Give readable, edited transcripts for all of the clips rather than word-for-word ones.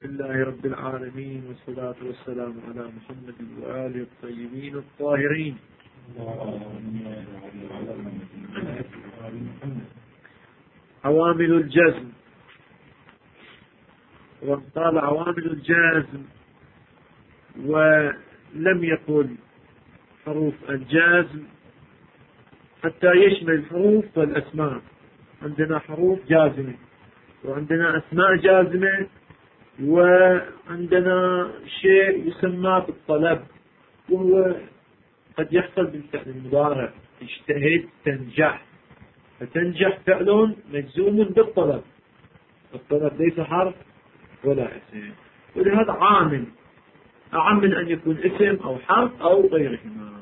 لله رب العالمين، والصلاة والسلام على محمد وآله الطيبين الطاهرين. عوامل الجزم. وقال عوامل الجزم ولم يقل حروف الجزم حتى يشمل الحروف والأسماء. عندنا حروف جازمة وعندنا أسماء جازمة وعندنا شيء يسمى بالطلب، وهو قد يحصل بالفعل المضارع: اجتهد تنجح، فتنجح فعل مجزوم بالطلب. الطلب ليس حرف ولا اسم، ولهذا عامل أعم من أن يكون اسم أو حرف أو غيرهما.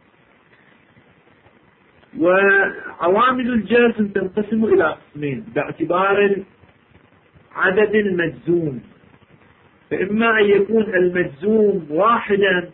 وعوامل الجزم تنقسم إلى قسمين باعتبار عدد المجزوم، فإما أن يكون المجزوم واحدا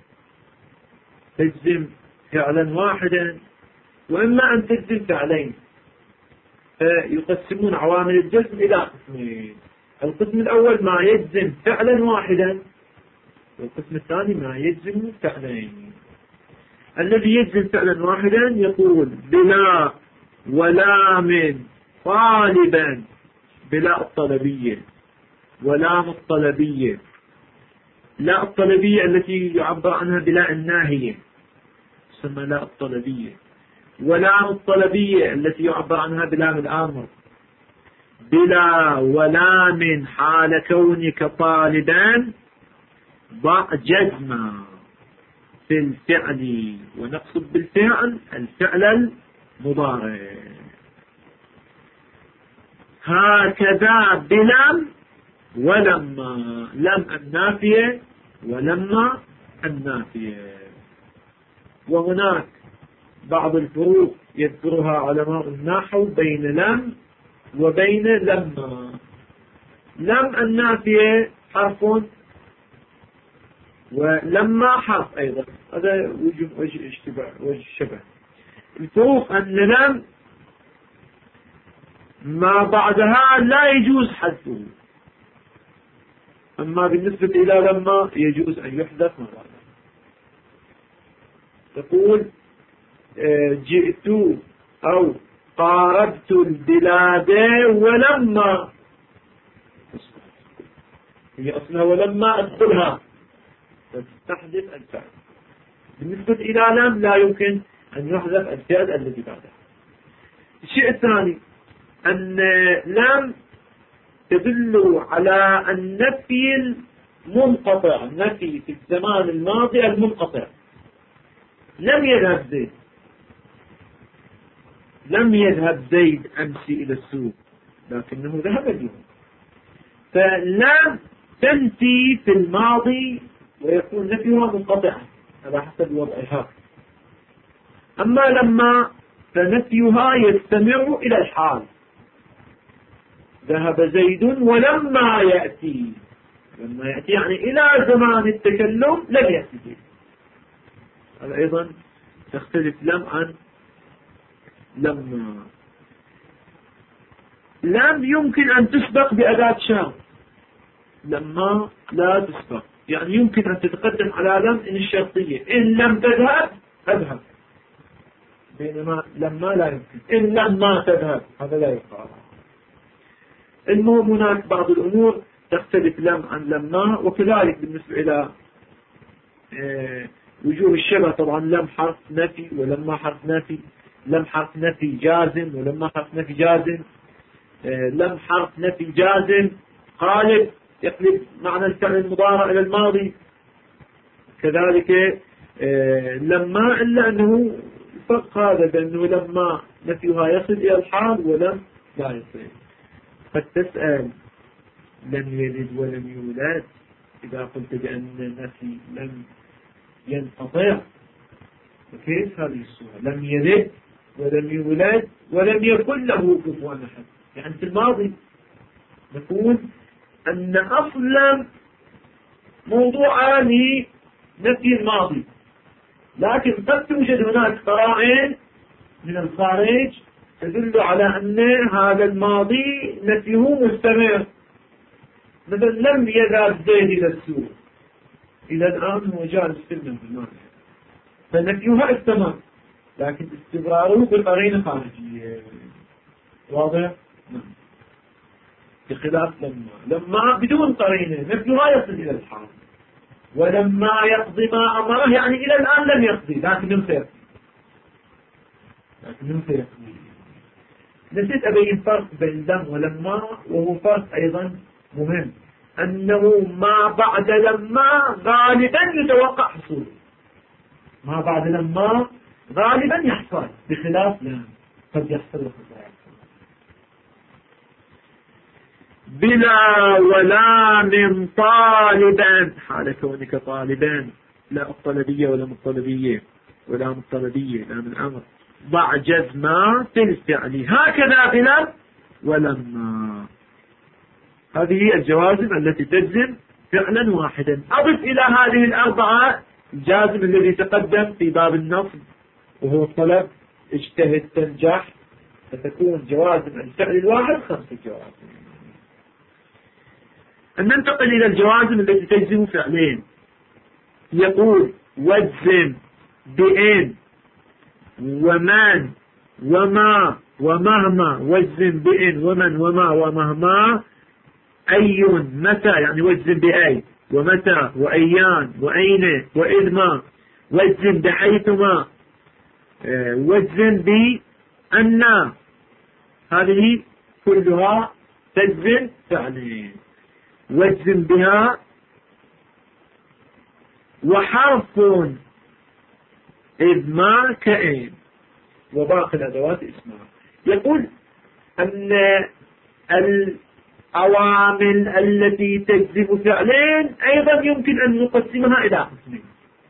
تجزم فعلا واحدا، وإما أن تجزم فعلين. فيقسمون عوامل الجزم إلى قسمين: القسم الأول ما يجزم فعلا واحدا، والقسم الثاني ما يجزم فعلين. الذي يجزم فعلا واحدا يقول: بلا ولام طالبا، بلا الطلبية، ولام الطلبية، لا الطلبية التي يعبر عنها بلا الناهية تسمى لا الطلبية، ولام الطلبية التي يعبر عنها بلام الأمر. بلا ولام حال كونك طالبا ضع جزما في الفعل، ونقصد بالفعل الفعل المضارع. هكذا بلم ولما، لم النافية ولما النافية. وهناك بعض الفروق يذكرها علماء النحو بين لم وبين لما. لم النافية حرف ولما حرف أيضا، هذا وجه الشبه. الفروق أن لم ما بعدها لا يجوز حذفه، أما بالنسبة إلى لما يجوز أن يحذف ما بعدها. تقول جئت أو قاربت البلاد ولما، هي أصلها ولما أدخلها، فتستحدث الفعل. بالنسبة إلى لم لا يمكن أن يحذف الفعل الذي بعدها. الشيء الثاني أن لم تدل على النفي المنقطع، النفي في الزمان الماضي المنقطع. لم يذهب زيد، لم يذهب زيد أمس إلى السوق، لكنه ذهب اليوم. فلم تنفي في الماضي ويكون نفيها منقطعا على حسب وضعها. أما لما فنفيها يستمر إلى الحال: ذهب زيد ولما يأتي. لما يأتي يعني إلى زمان التكلم لم يأتي زيد. هذا أيضا تختلف لم عن لما. لم يمكن أن تسبق بأداة شرط، لما لا تسبق، يعني يمكن أن تتقدم على لم إن الشرطية: إن لم تذهب أذهب، بينما لما لا يمكن. إن لما تذهب هذا لا يقال. المهم هناك بعض الأمور تختلف لم عن لما. وكذلك بالنسبة إلى وجوه الشبه، طبعا لم حرف نفي ولما حرف نفي، لم حرف نفي جازم ولما حرف نفي جازم، لم حرف نفي جازم قالب يقلب معنى الفعل المضارع إلى الماضي. كذلك لما، إلا أنه الفرق هذا بأنه لما نفيها يصل إلى الحال ولم لا يصل. قد تسأل: لم يلد ولم يولد، إذا قلت بأن النفي لم ينقطع، فكيف هذه الصورة؟ لم يلد ولم يولد ولم يكن له كفوا أحد، يعني في الماضي. نقول أن أصلا موضوع لنفي الماضي، لكن قد توجد هناك قرائن من الخارج تدل على أن هذا الماضي نفيه مستمر، مثلا لم يذهب زيد إلى السوق، إلى الآن هو جالس في المنزل، فنفيها التمام، لكن استمراره بالقرينة خارجية. واضح؟ بخلاف لما بدون قرينة نفيها يصل إلى الحال، ولما يقضي ما أمره يعني إلى الآن لم يقضي لكن سيقضي. نسيت أبين فرق بين لم ولما، وهو فرق أيضا مهم، أنه ما بعد لما غالبا يتوقع حصوله، ما بعد لما غالبا يحصل، بخلاف لم قد يحصل وقد. بلا ولا من طالبا، حال كونك طالبا، لا الطلبية ولا من الطلبية ولا من الطلبية لا من أمر، ضع جزما في الفعل هكذا بلا ولما. هذه هي الجوازم التي تجزم فعلا واحدا. أضف إلى هذه الأربعة الجازم الذي تقدم في باب النصب وهو الطلب، اجتهد تنجح، فتكون جوازم الفعل الواحد 5 جوازم. أن ننتقل إلى الجوازم التي تجزم فعلين. يقول وجزم بإن ومن وما ومهما، وجزم بإن ومن وما ومهما، أي متى، يعني وجزم بأي ومتى وأيان وأين وإذما، وجزم بحيثما، وجزم بأن، هذه كلها تجزم فعلين. وجزم بها وحرف إذ ما كأين، وباقي الأدوات اسمها. يقول أن العوامل التي تجزم فعلين أيضا يمكن أن نقسمها إلى قسمين،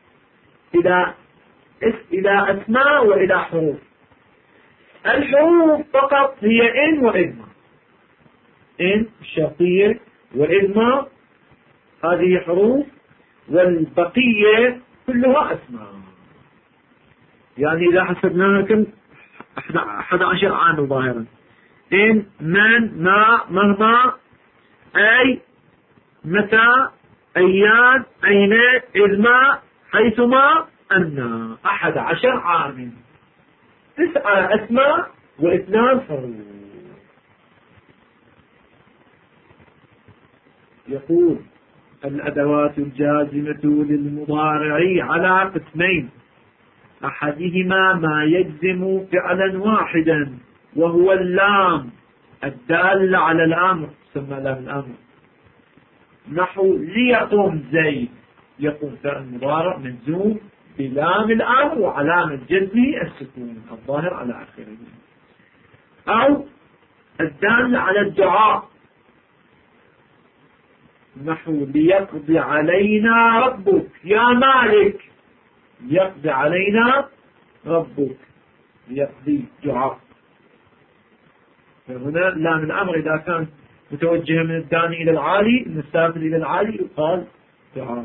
إلى أسماء وإلى حروف. الحروف فقط هي إن وإذما، إن الشرطية وإذما هذه حروف، والبقية كلها أسماء. يعني إذا حسبناها كم 11 عامل ظاهرا: إن من ما مهما أي متى أيان أين إذما حيثما أن، 11 عامل، 9 أسماء و2 حروف. يقول الأدوات الجازمة للمضارع على قسمين: أحدهما ما يجزم فعلا واحدا وهو اللام الدالة على الأمر، تسمى لام الأمر، نحو ليقوم زيد، يقوم فعل مضارع مجزوم بلام الأمر وعلامة جزمه السكون الظاهر على آخره. أو الدالة على الدعاء، نحو ليقضي علينا ربك يا مالك، يقضي علينا ربك، يقضي دعاء. فهنا لام الأمر إذا كان متوجها من الداني إلى العالي، من السافل إلى العالي، يقال دعاء.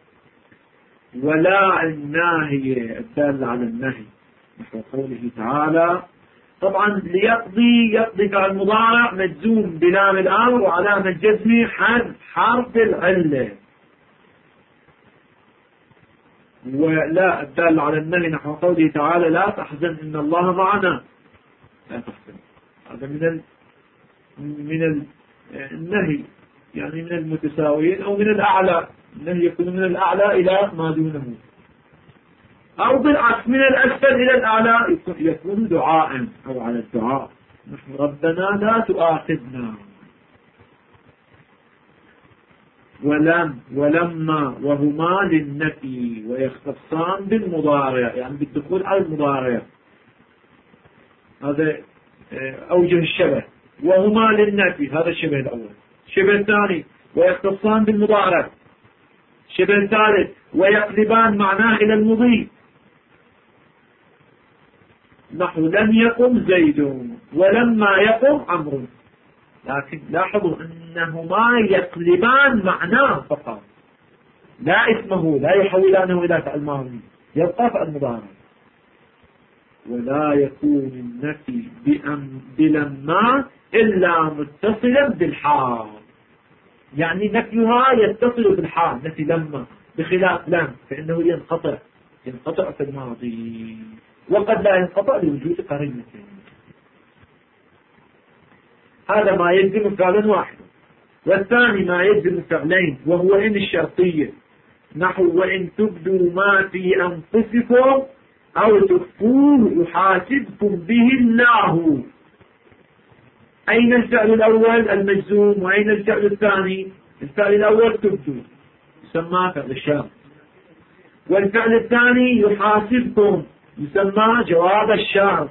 ولا الناهية الدالة على النهي، نحو قوله تعالى، طبعا ليقضي، يقضي فعل مضارع مجزوم بلام الأمر وعلامة جزمه حرف العلة. ولا الدالة على النهي، نحو قوله تعالى لا تحزن إن الله معنا، لا تحزن. هذا من النهي، يعني من المتساويين أو من الأعلى، النهي يكون من الأعلى إلى ما دونه، أو بالعكس من الأسفل إلى الأعلى، يكون دعاء أو على الدعاء، نحن ربنا لا تؤاخذنا. ولم ولما وهما للنفي ويختصان بالمضارع، يعني بالدخول على المضارع. هذا أوجه الشبه. وهما للنفي، هذا الشبه الأول. الشبه الثاني ويختصان بالمضارع. الشبه الثالث ويقلبان معناه إلى المضي، نحو لم يقم زيد ولما يقم عمرو. لكن لاحظوا أنهما يقلبان معناه فقط، لا اسمه، لا يحولانه إلى فعل ماضي، يبقى فعل مضارع. ولا يكون النفي بلما إلا متصلا بالحال. يعني نفيها يتصل بالحال، نفي لما، بخلاف لم فإنه ينقطع في الماضي، وقد لا ينقطع لوجود قرينة. هذا ما يلزم فعلا واحد. والثاني ما يلزم فعلين، وهو إن الشرطية، نحو وإن تبدوا ما في أنفسكم أو تخفوه يحاسبكم به الله. أين الفعل الأول المجزوم، وأين الفعل الثاني؟ الفعل الأول تبدوا يسمى فعل الشرط، والفعل الثاني يحاسبكم يسمى جواب الشرط.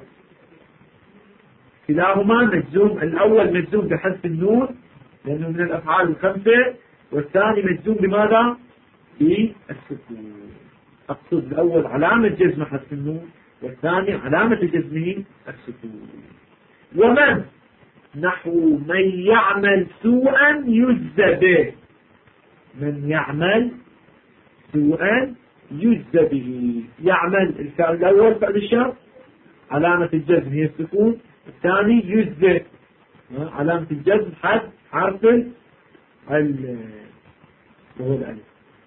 كلاهما مجزوم، الأول مجزوم بحذف النون لأنه من الأفعال الخمسة، والثاني مجزوم بماذا؟ بالسكون. أقصد الأول علامة جزم حذف النون، والثاني علامة جزمه السكون. ومن نحو من يعمل سوءا يجزى به، من يعمل سوءا يجزى به. يعمل الفعل الأول فعل الشرط علامة الجزم هي السكون، الثاني يجزى علامة الجزم حرف وهو الألف.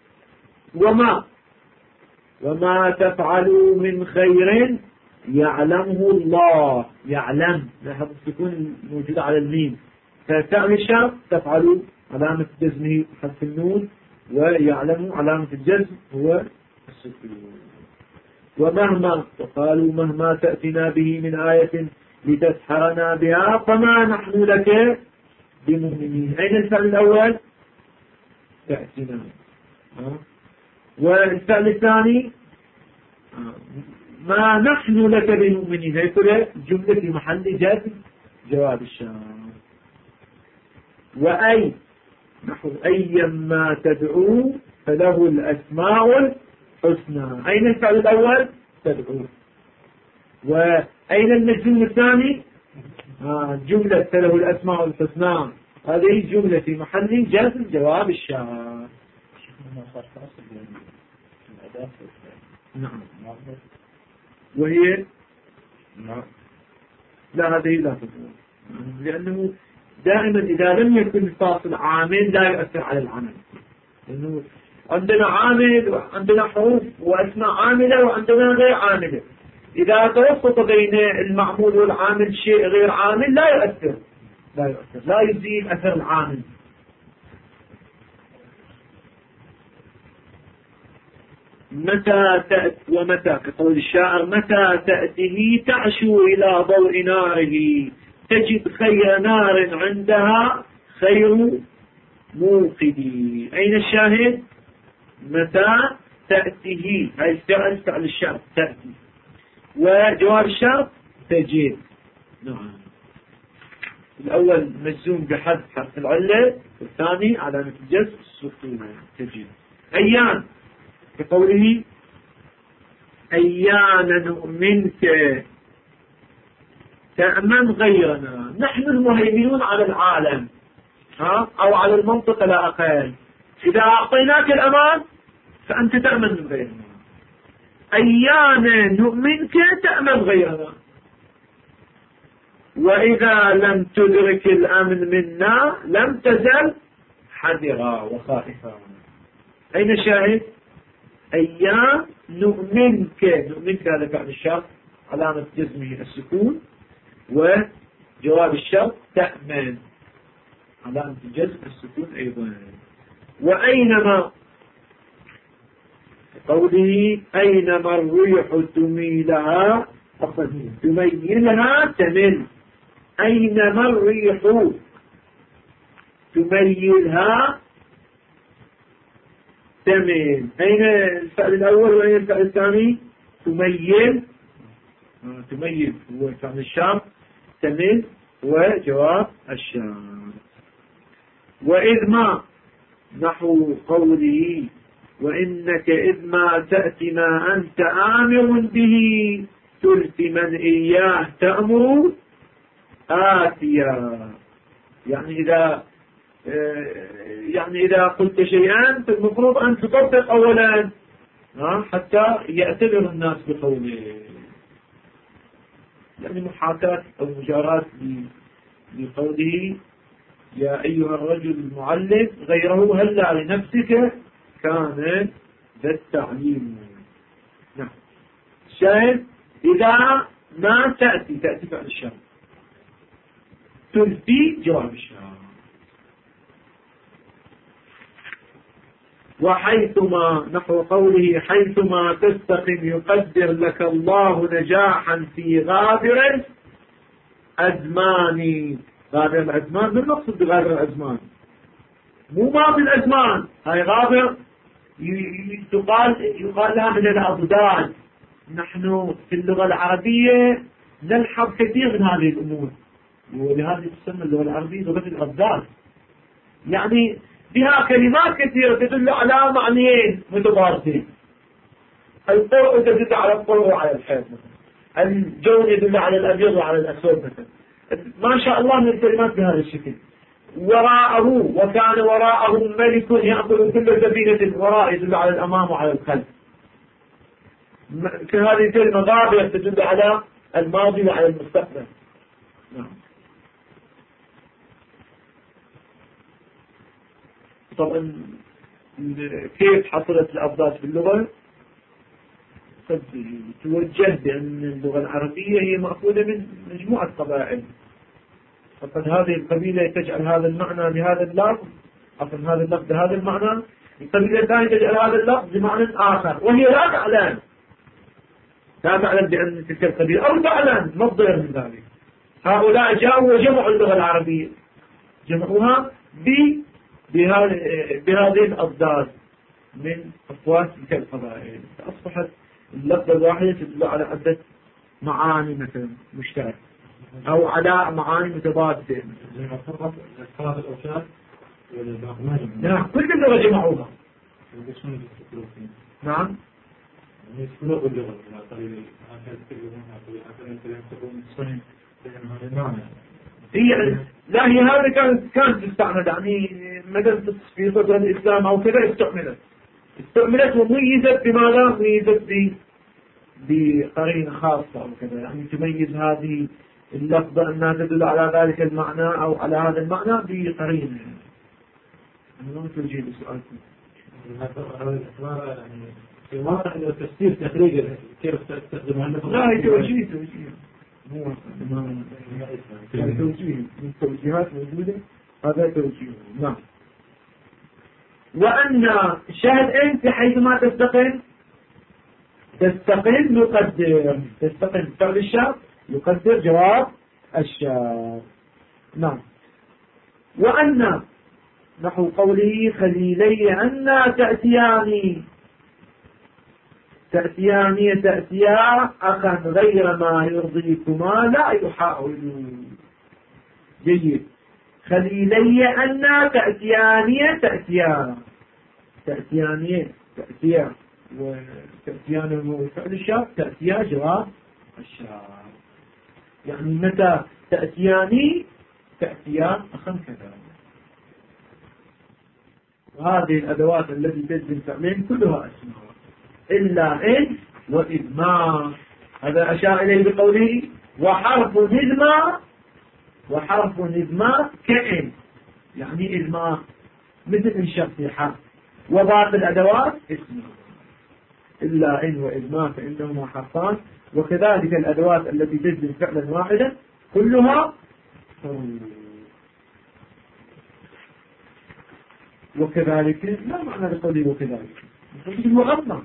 وما تفعلوا من خير يعلمه الله. يعلم لاحظ السكون موجودة على الميم، ففعل الشرط تفعلوا علامة جزمه حرف النون، ويعلم علامة الجزم هو السكون. وقالوا مهما تأتنا به من آية لتسحرنا بها فما نحن لك بمؤمنين. أين الفعل الأول؟ تأتنا. والفعل الثاني ما نحن لك بمؤمنين، هي كلها جملة في محل جزم جواب الشرط. وأي نحو أيما تدعو فله الأسماء الحسنى. أين الفعل الأول؟ تدعو. وأين المجزوم الثاني؟ جملة فله الأسماء الحسنى، هذه جملة في محل جزم جواب الشرط. نعم. وهي لا، هذه لا تكون، لأنه دائما إذا لم يكن الفاصل عامل لا يؤثر على العمل، لأنه عندنا عامل وعندنا حروف وأسماء عاملة وعندنا غير عاملة. إذا توسط بين المعمول والعامل شيء غير عامل لا يؤثر، لا يزيل أثر العامل. متى ومتى كقول الشاعر متى تأتيه تعشو إلى ضوء ناره تجد خير نار عندها خير موقدي. أين الشاهد؟ متى تأتيه، هاي فعل الشرط تأتي، وجواب الشرط تجد. نعم. الأول مجزوم بحذف حرف العلة، والثاني علامة الجزم السكون تجد. أيان كقوله أيان نؤمنك تأمن غيرنا. نحن المهيمنون على العالم أو على المنطقة لا أقل. إذا أعطيناك الأمان فأنت تأمن من غيرنا. أيان نؤمنك تأمن غيرنا. وإذا لم تدرك الأمن منا لم تزل حذرا وخائفا. أين الشاهد؟ أيام نؤمنك، نؤمنك هذا فعل الشرط علامة جزمه السكون، وجواب الشرط تأمن علامة الجزم السكون أيضا. وأينما قوله أينما الريح تميلها تميلها تمل. أينما الريح تميلها تمل. أين الفعل الأول وأين الفعل الثاني؟ تميل هو فعل الشرط، تمل وجواب الشرط. وإذ ما نحو قوله وإنك إذ ما تأتي ما أنت آمر به تلت من إياه تأمر آتيا. يعني إذا قلت شيئا فالمفروض أن تطبق أولا حتى يأتذر الناس بقوله، يعني محاكاة أو مجاراة لقوله يا أيها الرجل المعلم غيره هلا لنفسك كان ذا التعليم. نعم. الشاهد إذا ما تأتي فعل الشر تنفي جواب الشر. وحيثما نحو قوله حيثما تستقم يقدر لك الله نجاحا في غابر الأزمان. غابر الأزمان من مقصود بغابر الأزمان؟ مو ماضي الأزمان، هاي غابر يقال لها من الأضداد. نحن في اللغة العربية نلحظ كثير من هذه الأمور، ولهذه تسمى اللغة العربية لغة الأضداد. يعني بها كلمات كثيرة تدل على معنيين متضادين. القرء تدل على القرء وعلى الحيض مثلا، الجون يدل على الأبيض وعلى الأسود مثلا. ما شاء الله من الكلمات بهذا الشكل. وراءه وكان وراءهم ملك يأكل كل سفينة، وراء يدل على الأمام وعلى الخلف. هذه الكلمة غابرة تدل على الماضي وعلى المستقبل. نعم. طبعا كيف حصلت الأضداد في اللغة؟ قد توجه بأن اللغة العربية هي مأخوذة من مجموعة قبائل، فقد هذه القبيلة تجعل هذا المعنى بهذا اللفظ، أصلا هذا اللفظ بهذا المعنى، القبيلة الثانية تجعل هذا اللفظ بمعنى آخر، وهي لا تعلم بأن تلك القبيلة، أو تعلم ما الضير من ذلك. هؤلاء جاءوا وجمعوا اللغة العربية، جمعوها بهذه الأضداد من أصوات تلك القبائل، فأصبحت اللفظة الواحدة تدل على عدة معاني مثلا مشتركة أو على معاني متضادة. نعم، كل اللغة جمعوها. نعم. لا، هي هذا كانت تستعمل، يعني مثلا في صدر الإسلام أو كذا استعملت وميزت بماذا؟ ميزت بقرينة خاصة أو كذا، يعني تميز هذه اللفظة أنها تدل على ذلك المعنى أو على هذا المعنى بقرينة. أنا ما توجيه لسؤالكم. في واقع التفسير تخريج كيف تستخدمها؟ لا، هي توجيه مو توجيه من توجيهات موجودة، هذا توجيه. نعم. وأن شاهد أنت حيثما تستقل يقدر، تستقل فعل الشرط يقدر جواب الشرط. نعم. وأن نحو قوله خليلي أن تأتيا أخا غير ما يرضيكما لا يحاول. جيد. خليلي أن تأتيا وتأتيان هو فعل الشرط، تأتيا جواب الشرط. يعني متى تأتيان أخا كذا. وهذه الأدوات التي تجزم فعلين كلها أسماء إلا إن وإذما. هذا أشار إليه بقوله وحرف نذما كإن، يعني إذما مثل إنشاء في حرف. وباقي الأدوات اسماء إلا إن وإذما فإنهما حرفان. وكذلك الأدوات التي تجزم فعلا واحدا كلها وكذلك. لا معنى لقوله وكذلك المغمى.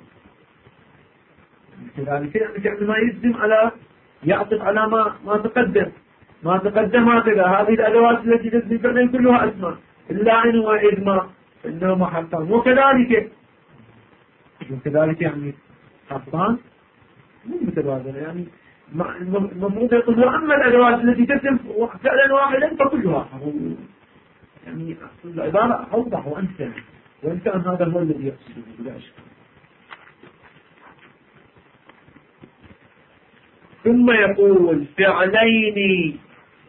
كذلك يعني ما يجزم على يعطف على ما تقدم هكذا. هذه الأدوات التي تجزم فعلا كلها أسماء إلا إن وإذما فإنهما حرفان. وكذلك يعني حرفان مو متبادل، يعني المفروض يقول وأما الأدوات التي تجزم فعلا واحدا فكلها، يعني العبارة أوضح وأنسى، وإن كان هذا هو الذي يقصده بلا أشكال. ثم يقول فعلين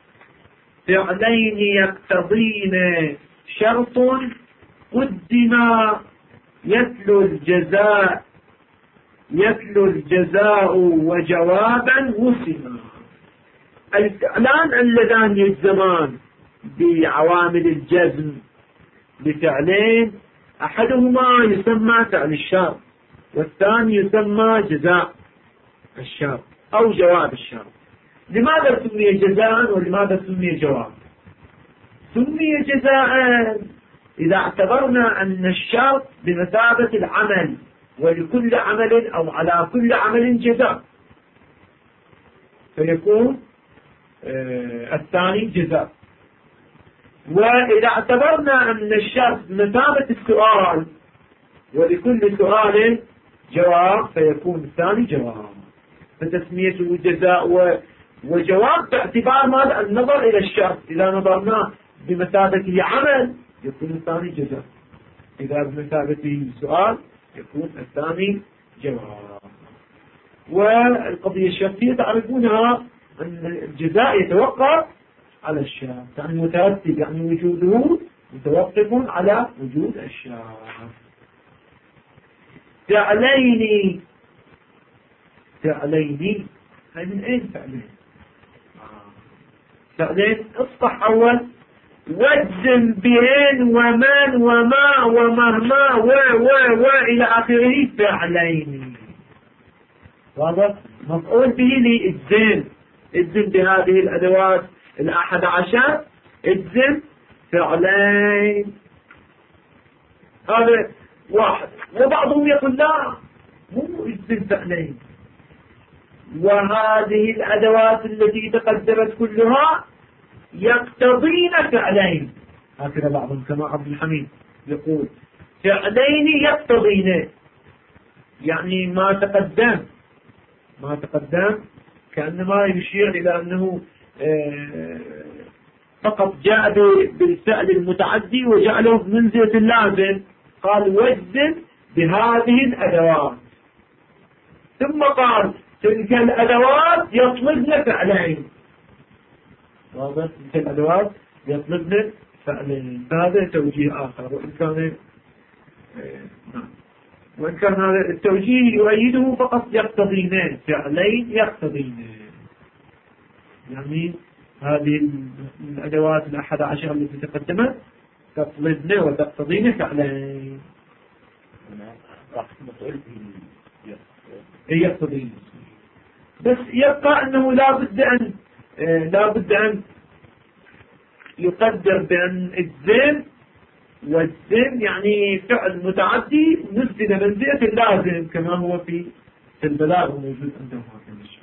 يقتضين شرط قدما يتلو الجزاء وجوابا وسما. الفعلان اللذان يجزمان بعوامل الجزم بفعلين، أحدهما يسمى فعل الشرط والثاني يسمى جزاء الشرط أو جواب الشرط. لماذا سمي جزاء ولماذا سمي جواب؟ سمي جزاء إذا اعتبرنا أن الشرط بمثابة العمل، ولكل عمل أو على كل عمل جزاء، فيكون الثاني جزاء. وإذا اعتبرنا أن الشرط بمثابة السؤال، ولكل سؤال جواب، فيكون الثاني جواب. فتسميته جزاء وجواب باعتبار ماذا؟ النظر إلى الشرط. إذا نظرنا بمثابته عمل يكون الثاني جزاء، إذا بمثابته سؤال يكون الثاني جواب. والقضية الشرطية تعرفونها أن الجزاء يتوقف على الشرط، يعني مترتب، يعني وجوده متوقف على وجود الشرط. فعلين هاي من أين فعلين؟ فعلين اصطح أول واجزم بين ومن وما ومهما و إلى آخره فعلين. واضح؟ مفعول به للزم، اجزم بهذه الأدوات 11، اجزم فعلين. هذا واحد. وبعضهم يقول لا، مو اجزم فعلين، وهذه الأدوات التي تقدمت كلها يقتضين فعلين. هكذا بعضهم كما عبد الحميد يقول فعلين يقتضين، يعني ما تقدم كأنما يشير إلى أنه فقط جاء بالفعل المتعدي وجعله منزلة اللازم. قال وجزم بهذه الأدوات، ثم قال تلك الأدوات يطلبن فعلين. واضح؟ تلك الأدوات يطلبن فعلين. فهذا توجيه آخر، وإن كان هذا التوجيه يؤيده فقط يقتضين، فعلين يقتضين، يعني هذه الأدوات 11 التي تقدمت تطلبن وتقتضين فعلين. يقتضين، بس يبقى أنه لا بد أن يقدر بأن الزم والزم يعني فعل متعدي نزل منزلة اللازم، كما هو في البلاغ موجود عندهم هذا الشيء.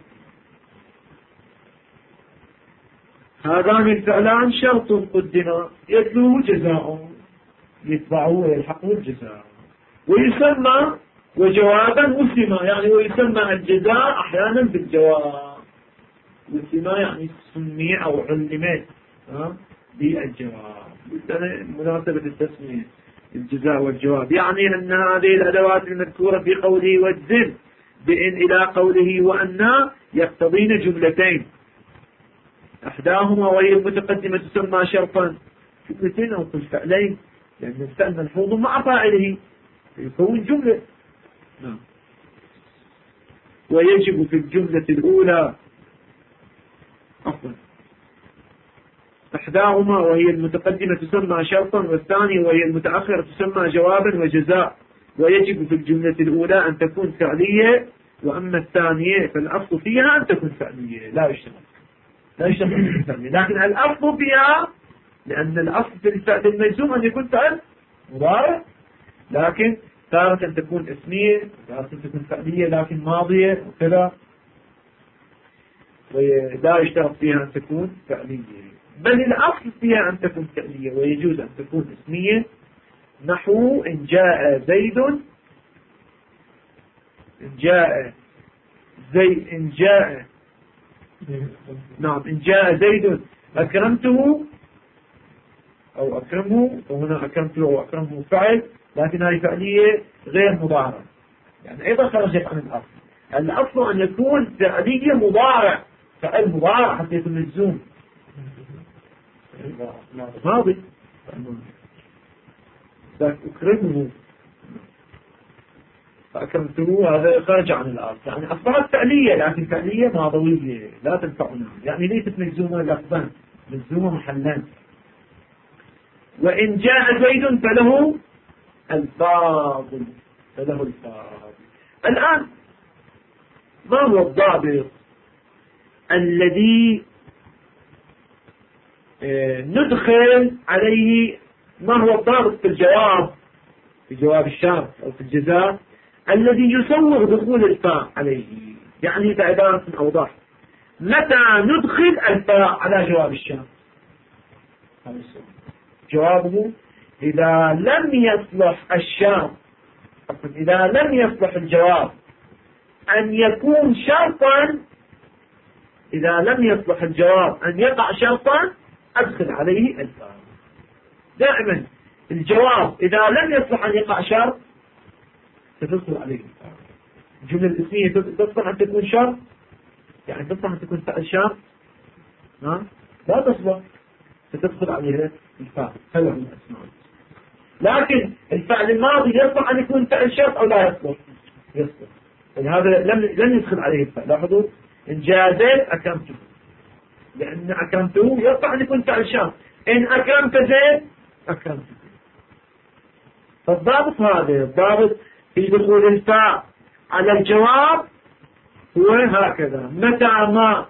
هذان الفعلان شرط قدما يتلوه جزاء، يتبعه ويلحقه الجزاء. ويسمى وجوابا وسما، يعني ويسمى الجزاء أحيانا بالجواب، وسما يعني سمي أو علمت بالجواب. مناسبة التسمية الجزاء والجواب، يعني أن هذه الأدوات المذكورة في قوله والزم بإن إلى قوله وأن يقتضين جملتين، إحداهما وهي المتقدمة تسمى شرطا، جملتين أو كل فعلين، لأن الفعل ملحوظ مع فاعله يكون جملة. ويجب في الجملة الأولى إحداهما وهي المتقدمة تسمى شرطا، والثانية وهي المتأخرة تسمى جوابا وجزاء. ويجب في الجملة الأولى أن تكون فعلية، وأما الثانية فالأصل فيها أن تكون فعلية، لا يشتغل فعلية. لكن الأصل فيها، لأن الأصل في الفعل المجزوم أن يكون فعل مضارع، لكن تارة تكون اسمية، تارة تكون فعلية لكن ماضية وكذا، ولا يشترط فيها أن تكون فعلية، بل الأصل فيها أن تكون فعلية، ويجوز أن تكون اسمية. نحو إن جاء زيد، إن جاء زيد أكرمته أو أكرمه، وهنا أكرمته أو أكرمه فعل، لكن هذه فعلية غير مضارع، يعني أيضا خرجت عن الأصل. الأصل أن يكون فعلية مضارع، فعل مضارع حتى يكون مجزوم ماضي. أكرمه فأكرمته هذا خرج عن الأصل، يعني أصبحت فعلية لكن فعلية ماضوية لا تنفعنا، يعني ليست مجزومة لفظا، مجزومة محلا، وإن جاء زيد فله الفاضل. الآن ما هو الضابط الذي ندخل عليه؟ ما هو الضابط في الجواب، في جواب الشرط أو في الجزاء الذي يسوغ دخول الفاء عليه؟ يعني بعبارة أوضح، متى ندخل الفاء على جواب الشرط؟ جوابه إذا لم يصلح الشرط، إذا لم يصلح الجواب أن يكون شرطا، إذا لم يصلح الجواب أن يقع شرطا أدخل عليه الفاء. دائما الجواب إذا لم يصلح أن يقع شرط ستدخل عليه الفاء. الجملة الاسمية تصلح أن تكون شرط، يعني تصلح أن تكون فعل شرط، لا تصلح، ستدخل عليه الفاء. لكن الفعل الماضي يصلح أن يكون فعل شرط أو لا يصلح؟ يصلح. هذا لم يدخل عليه الفاء. لاحظوا، إن جاء زيد أكرمته، لأن أكرمته يصلح أن يكون فعل شرط. إن أكرمت زيد أكرمته. فالضابط هذا، الضابط في دخول الفاء على الجواب هو هكذا: متى ما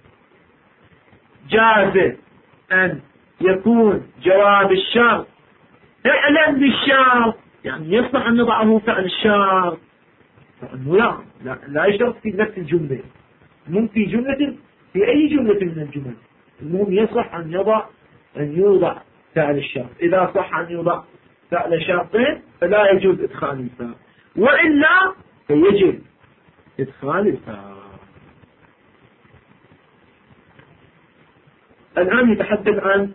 جاز أن يكون جواب الشرط اعلم بالشرط، يعني يصلح أن نضعه فعل الشرط، فأنه لا يشترط في نفس الجملة، مو في جملة، في أي جملة من الجمل، المهم يصلح أن يوضع فعل الشرط. إذا صح أن يوضع فعل شرطين فلا يجوز إدخال الفاء، وإلا فيجب إدخال الفاء. الآن يتحدث عن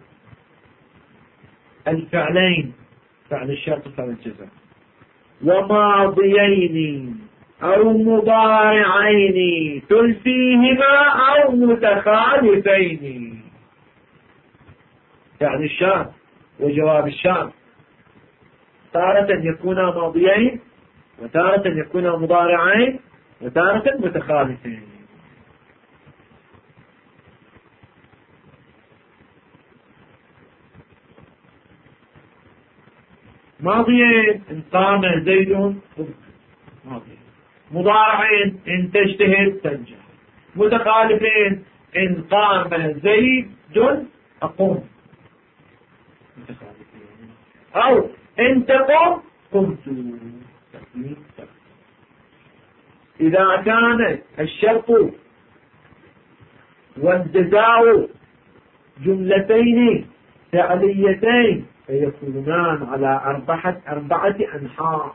الفعلين، فعل الشرط وفعل الجزاء، وماضيين أو مضارعين تلفيهما أو متخالفين. فعل الشرط وجواب الشرط تارة يكونا ماضيين، وتارة يكونا مضارعين، وتارة متخالفين. ماضيين إن قام زيد ماضيين، مضارعين إن تجتهد تنجح، متخالفين إن قام زيد أقوم، أو إن تقوم قمت. إذا كان الشرط والجزاء جملتين فعليتين فيكونان على أربعة أنحاء.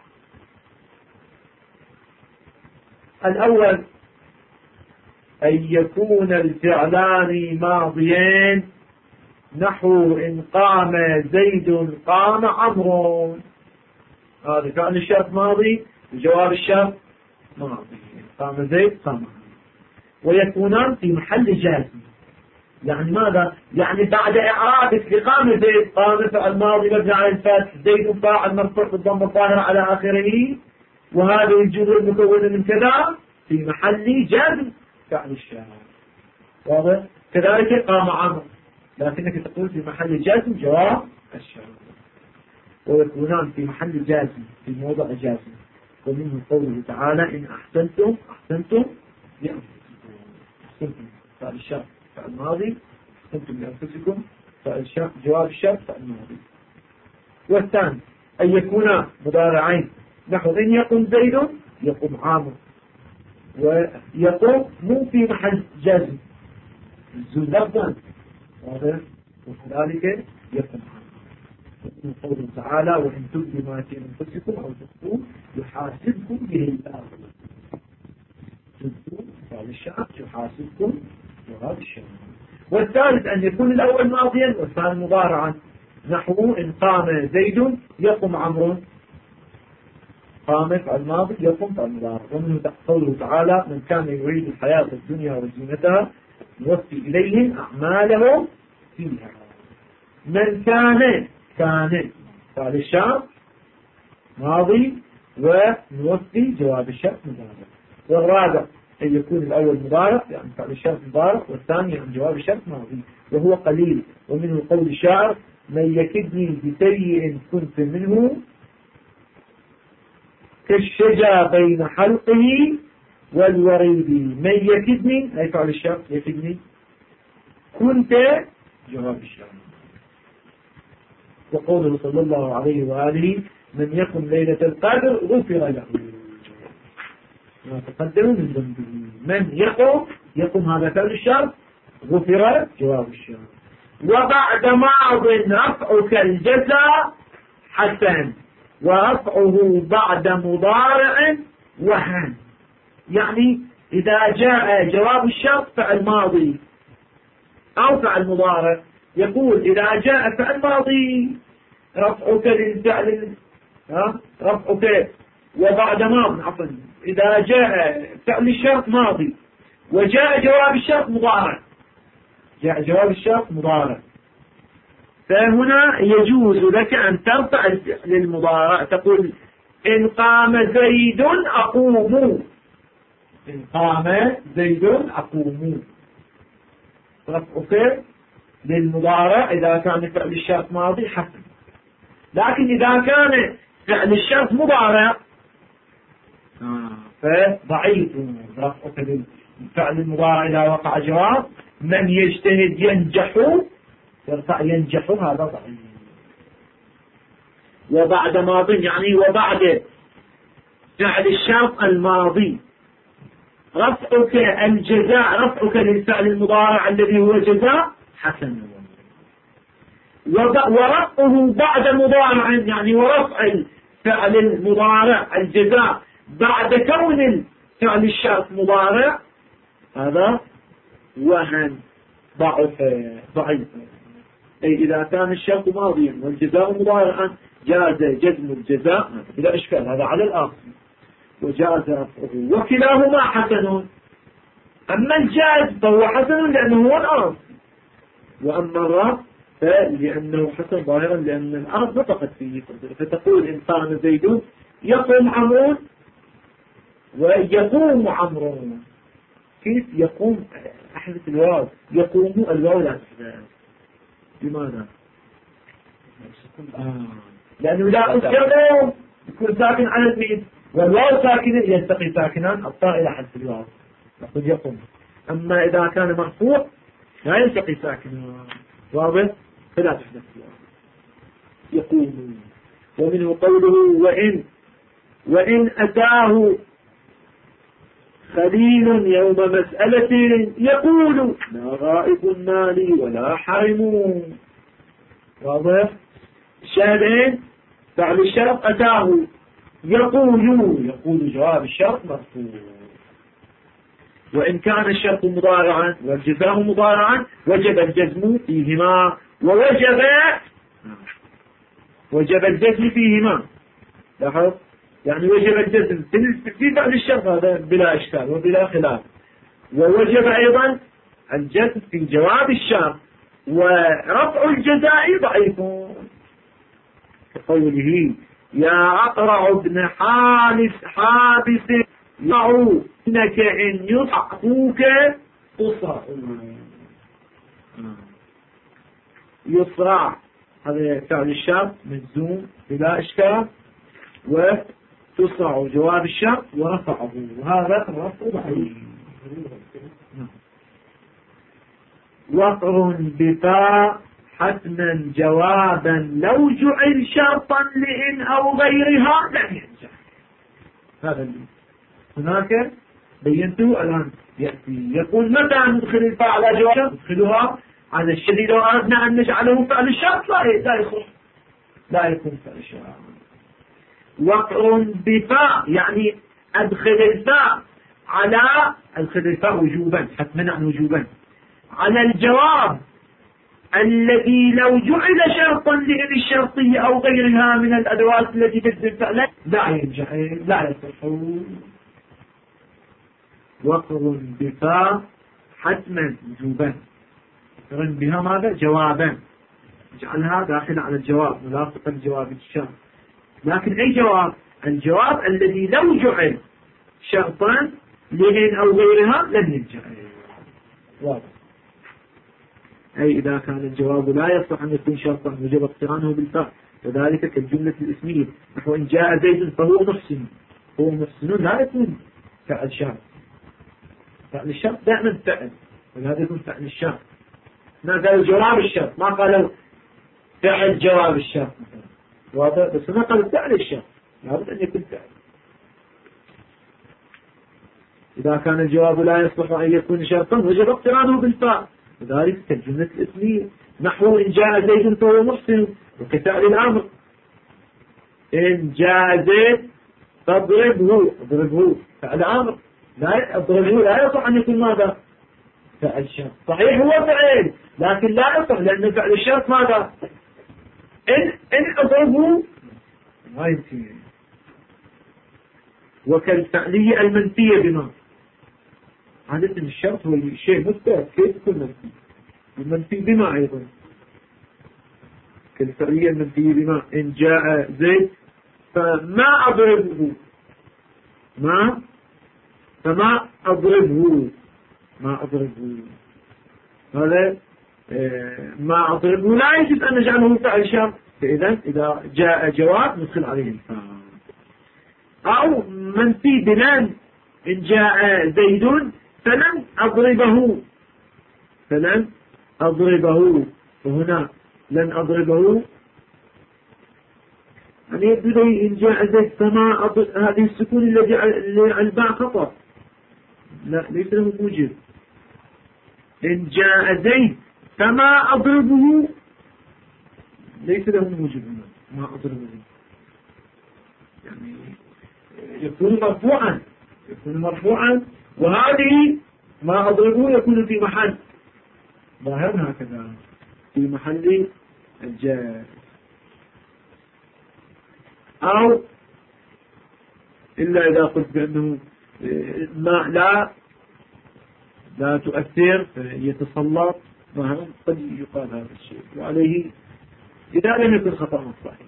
الأول أن يكون الفعلان ماضيين، نحو إن قام زيد قام عمرو، هذا فعل الشرط ماضي وجواب الشرط ماضي، قام زيد قام عمرو، ويكونان في محل جازم. يعني ماذا؟ يعني بعد إعرابك لقام زيد، قام فعل ماضي مبني على الفتح، زيد فاعل مرفوع بالضمة الظاهرة على آخره، وهذه الجملة المكونة من كذا في محل جازم فعل الشرط. واضح؟ كذلك قام عمرو، لكنك تقول في محل جازم جواب الشرط. ويكونان في محل جازم في موضع جازم. ومنه قوله تعالى: إن أحسنتم لأنفسكم. أحسنتم فعل الشرط فعل الماضي، أحسنتم لأنفسكم فعل الشرط جواب الشرط فعل الماضي. والثاني أن يكون مضارعين، نحو إن يقوم زيد يقوم عامر، ويقوم مو في محل جازم لفظا، وكذلك يقوم عامر. من قوله تعالى: وإن تبدوا ما في أنفسكم أو تخفوه يحاسبكم به الله. تبدوا فعل الشرط يحاسبكم جواب الشرط. والثالث أن يكون الأول ماضيا والثاني مضارعا، نحو إن قام زيد يقوم عمرو، قام فعل ماضي يقوم فعل مضارع. ومنه قوله تعالى: من كان يريد الحياة الدنيا وزينتها نوفي إليهم أعمالهم فيها. من كان فعل الشرط ماضي، ونوفي جواب الشرط مضارع. والرابع أن يكون الأول مضارع، يعني فعل الشرط مضارع، والثاني عن جواب الشرط ماضي، وهو قليل. ومنه قول الشاعر: من يكدني بسيء كنت منه كالشجا بين حلقه والوريد. من يكدني أي فعل الشرط يكدني كنت جواب الشرط. وقوله صلى الله عليه وآله من يقم ليلة القدر غفر له ما تقدم من ذنبه. من يقوم هذا فعل الشرط غفر جواب الشرط. وبعد ماض رفعك الجزاء حسن ورفعه بعد مضارع وهن. يعني إذا جاء جواب الشرط فعل ماضي أو فعل مضارع يقول إذا جاء فعل ماضي رفعك للفعل رفعك وبعد ماض عفوا إذا جاء فعل الشرط ماضي وجاء جواب الشرط مضارع جاء جواب الشرط مضارع فهنا يجوز لك أن ترفع للمضارع تقول إن قام زيد أقوم. إن قام زيد أقوم رفعك للمضارع إذا كان فعل الشرط ماضي حسن. لكن إذا كان فعل الشرط مضارع فضعيف رفعك للفعل المضارع إذا وقع جواب من يجتهد ينجح يرفع ينجح هذا ضعيف. وبعد ماض يعني وبعد فعل الشرط الماضي رفعك الجزاء رفعك للفعل المضارع الذي هو جزاء حسن. ورفعه بعد مضارع يعني ورفع الفعل المضارع الجزاء بعد كون فعل الشرط مضارع هذا وهن ضعيف. أي إذا كان الشرط ماضيا والجزاء مضارعا جاز جزم الجزاء بلا إشكال هذا على الأصل وجاز رفعه وكلاهما حسن. أما الجاز فهو حسن لأنه هو الأصل وأما الرفع فلأنه حسن ظاهرا لأن الأرض نطقت فيه فتقول إن قام زيد يقوم عمرو ويقوم عمرو. كيف يقوم أحدث الواو يقوم الواو لا تحدث. لماذا؟ لأنه لا يقوم يكون ساكن على الميم والواو ساكنة يلتقي ساكنان الطاء إلى حذف الواو نقول يقوم. أما إذا كان مرفوع لا يلتقي ساكنان واضح فلا تحدث الواو يقوم. ومنه قوله وإن أتاه خليل يوم مسألة يقول لا غائب مالي ولا حارم. واضح. الشاهدين فعل الشرط أتاه يقول جواب الشرط مرفوع. وإن كان الشرط مضارعا والجزاء مضارعا وجب الجزم فيهما وجب الجزم فيهما. لاحظ يعني وجب الجزم في فعل الشرط هذا بلا إشكال وبلا خلاف ووجب أيضا الجزم في جواب الشرط ورفع الجزاء ضعيف كقوله يا أقرع ابن حابس يعونك إن يصعقوك تصرع. يصرع هذا فعل الشرط مجزوم بلا إشكال وتصرع جواب الشرط ورفعه وهذا الرفع ضعيف. وقر بفاء حتما جوابا لو جعل شرطا لإن أو غيرها لم ينجح. هذا هناك بينته الآن يأتي يقول متى ندخل الفاء على جواب ندخلها على الشديد لو أردنا أن نجعله فعل الشرط لا يكون فعل الشرط. وقر بفاء يعني أدخل الفاء وجوبا حتما عن وجوبا على الجواب الذي لو جعل شرطا لإن الشرطية أو غيرها من الأدوات التي تجزم فعلا لا ينجح لا يصح. وقر بفاء حتما وجوبا يقرن بها ماذا جوابا اجعلها داخل على الجواب ملاصقا لجواب الشرط. لكن أي جواب؟ الجواب الذي لو جعل شرطا لإن أو غيرها لن ينجح. واضح. أي إذا كان الجواب لا يصلح أن يكون شرطا وجب اقترانه بالفاء، وذلك كالجملة الاسمية نحو إن جاء زيد فهو محسن. هو محسن لا يكون فعل شرط. فعل الشرط دائما فعل، ولهذا يكون فعل الشرط. ما قال جواب الشرط، ما قالوا فعل جواب الشرط واضح، بس ما قال فعل الشرط، لابد أن يكون فعل. إذا كان الجواب لا يصلح أن يكون شرطا وجب اقترانه بالفاء، وذلك كالجملة الاسمية نحو إن جاء زيد فهو محسن، وكفعل الأمر إن جاء زيد فاضربه فعل أمر، لا اضربه لا يصح أن يكون ماذا؟ فعل شرط. صحيح هو فعل لكن لا يصح، لأن فعل الشرط ماذا؟ إن اضربه ما يمكن. وكالفعلية المنفية بما، عادة الشرط هو شيء مثبت، كيف يكون منفي؟ المنفي بما أيضا كالفعلية المنفية بما إن جاء زيد فما أضربه، فما أضربه هذا ما أضربه لا يجوز أن نجعله فعل شرط. فإذا إذا جاء جواب ندخل عليه الفاء. أو منفي بلن إن جاء زيد فلن أضربه، وهنا لن أضربه يعني يبدو إن جاء زيد فما هذه السكون الذي على الباء خطأ، لا ليس له موجب. إن جاء زيد فما أضربه ليس له موجب، ما أضربه يعني يكون مرفوعا، وهذه ما أضربه يكون في محل ظاهر هكذا في محل الجر. أو إلا إذا قلت بأنه ما لا تؤثر يتسلط قد يقال هذا الشيء، وعليه إذا لم يكن خطأ صحيح.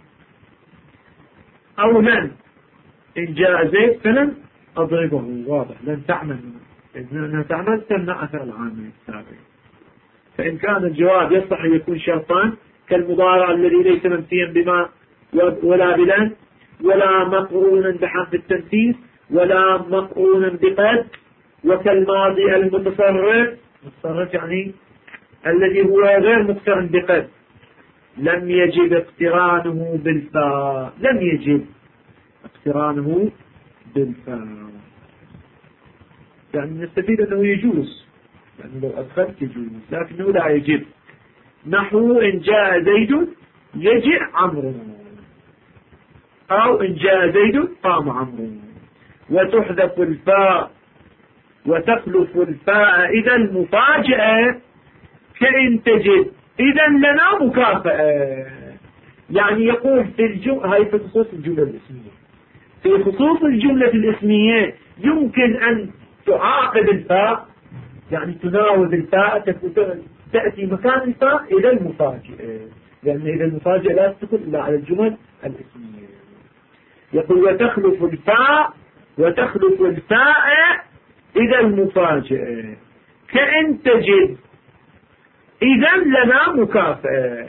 أو لن إن جاء زيد فلن أضربه، واضح لن تعمل، إنها تعمل تمنع أثر العامل السابق. فإن كان الجواب يصح أن يكون شرطان كالمضارع الذي ليس منفيا بما ولا بلن ولا مقرونا بحرف التنفيذ ولا مقرونا بقد، وكالماضي المتصرف يعني الذي هو غير مقترن بقد لم يجب اقترانه بالفاء، يعني نستفيد أنه يجوز، يعني لو أدخلت يجوز لكنه لا يجب. نحو إن جاء زيد يجئ عمرو، أو إن جاء زيد قام عمرو. وتحذف الفاء وتخلف الفاء إذا المفاجأة كإن تجد إذا لنا مكافأة. يعني يقول في هاي في خصوص الجملة الاسمية، في خصوص الجملة الاسمية يمكن أن تعاقب الفاء، يعني تناوب الفاء تأتي مكان الفاء إلى المفاجئة، لأن إذا المفاجئة لا تدخل إلا على الجمل الاسمية. يقول وتخلف الفاء إذا المفاجئة كأن تجد إذا لنا مكافأة،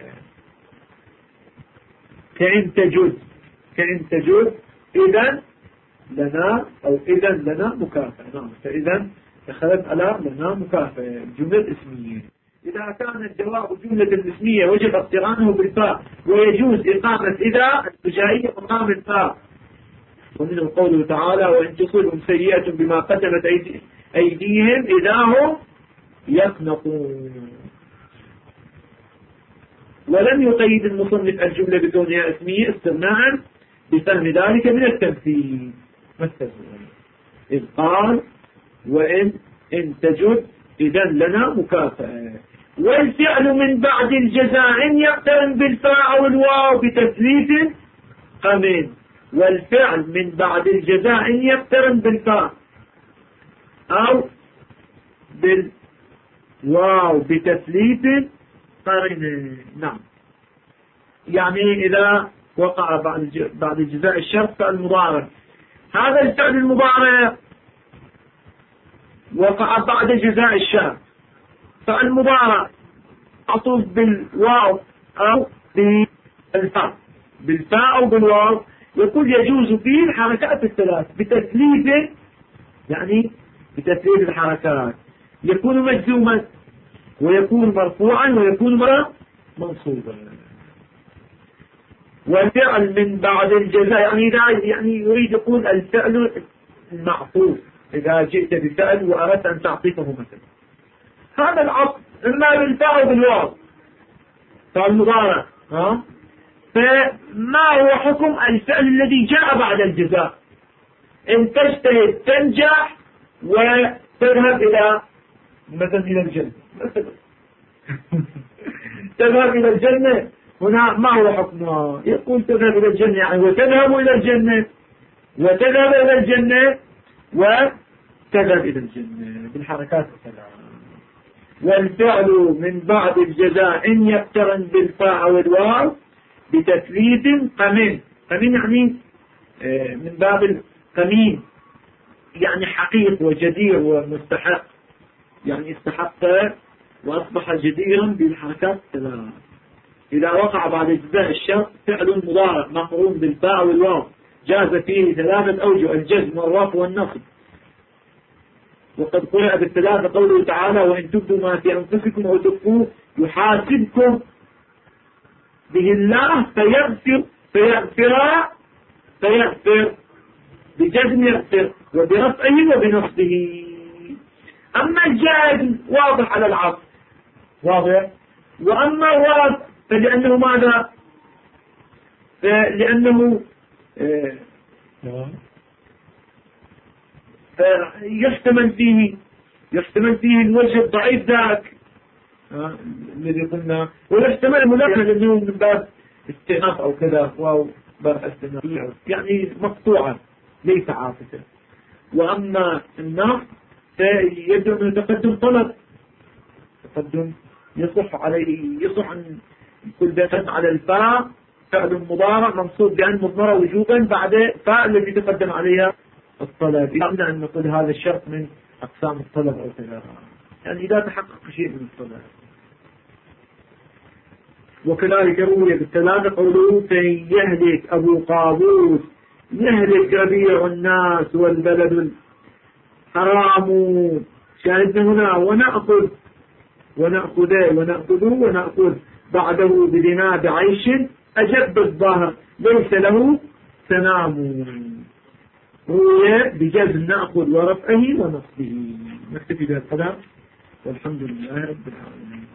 كأن تجد إذا لنا أو إذا لنا مكافأة. فإذا دخلت على لنا مكافأة الجملة الاسمية. إذا كان الجواب جملة اسمية وجب اقترانه بالفاء، ويجوز إقامة إذا الفجائية مقام الفاء. ومن قوله تعالى وإن تصلهم سيئة بما قدمت أيديهم إذا هم يقنطون. ولم يقيد المصنف الجملة بكونها اسمية استغناء بفهم ذلك من التمثيل، إذ قال وإن تجد إذا لنا مكافأة. والفعل من بعد الجزاء يقترن بالفاء أو الواو بتثليث قمين. والفعل من بعد الجزاء يقترن بالفاء أو بالواو بتثليث قرين. نعم، يعني إذا وقع بعد الجزاء الشرط فالمضارع، هذا الفعل المضارع وقع بعد جزاء الشرط فالمضارع معطوف بالواو أو بالفاء، بالفاء أو بالواو، يقول يجوز فيه الحركات الثلاث بتثليث، يعني بتثليث الحركات، يكون مجزوما ويكون مرفوعا ويكون منصوبا. والفعل من بعد الجزاء يعني يريد يقول الفعل المعطوف إذا جئت بفعل وأردت أن تعطيفه مثلا، هذا العطف إما بالفاء أو بالواو فالمضارع، فما هو حكم الفعل الذي جاء بعد الجزاء؟ إن تجتهد تنجح وتذهب إلى مثلا إلى الجنة مثلا تذهب إلى الجنة، هنا ما هو حكمه؟ يقول تذهب إلى الجنة يعني وتذهب إلى الجنة وتذهب إلى الجنة وتذهب إلى الجنة بالحركات الثلاث. والفعل من بعد الجزاء إن يقترن بالفاء والواو بتثليث قمين، قمين يعني من باب القمين يعني حقيق وجدير ومستحق، يعني استحق وأصبح جديرا بالحركات الثلاث. إذا وقع بعد اجزاء الشرط فعل مضارع مقرون بالفاء والواو جاز فيه ثلاثة أوجه: الجزم والرفع والنصب. وقد قرأ بالثلاثة قوله تعالى: وإن تبدوا ما في أنفسكم أو تخفوه يحاسبكم به الله فيغفر بجزم يغفر وبرفعه وبنصبه. أما الجازم واضح على العصر واضح، وأما الرفع فلأنه ماذا؟ فلأنه يحتمل فيه الوجه الضعيف ذاك الذي قلنا، ويحتمل ملاحظة لأنه من باب استئناف أو كذا، أو باب استئناف يعني مقطوعة ليس عاطفة. وأما النص فيبدو من تقدم طلب، تقدم يصح أن يكون بيقدم على الفاء فعل مضارع منصوب بأن مضمرة وجوبا بعد فاء الذي تقدم عليها الطلب. إذا أن نقول هذا الشرط من أقسام الطلب أو كذا، يعني إذا تحقق شيء من الطلب. وكذلك روي بالثلاثة قوله: يهلك أبو قابوس يهلك ربيع الناس والبلد الحرام. شاهدنا هنا ونأخذ بعده بذنا بعيش أجب الظاهر ليس له سنام. روي بجزم نأخذ ورفعه ونصبه. نكتفي بهذا الكلام والحمد لله رب العالمين.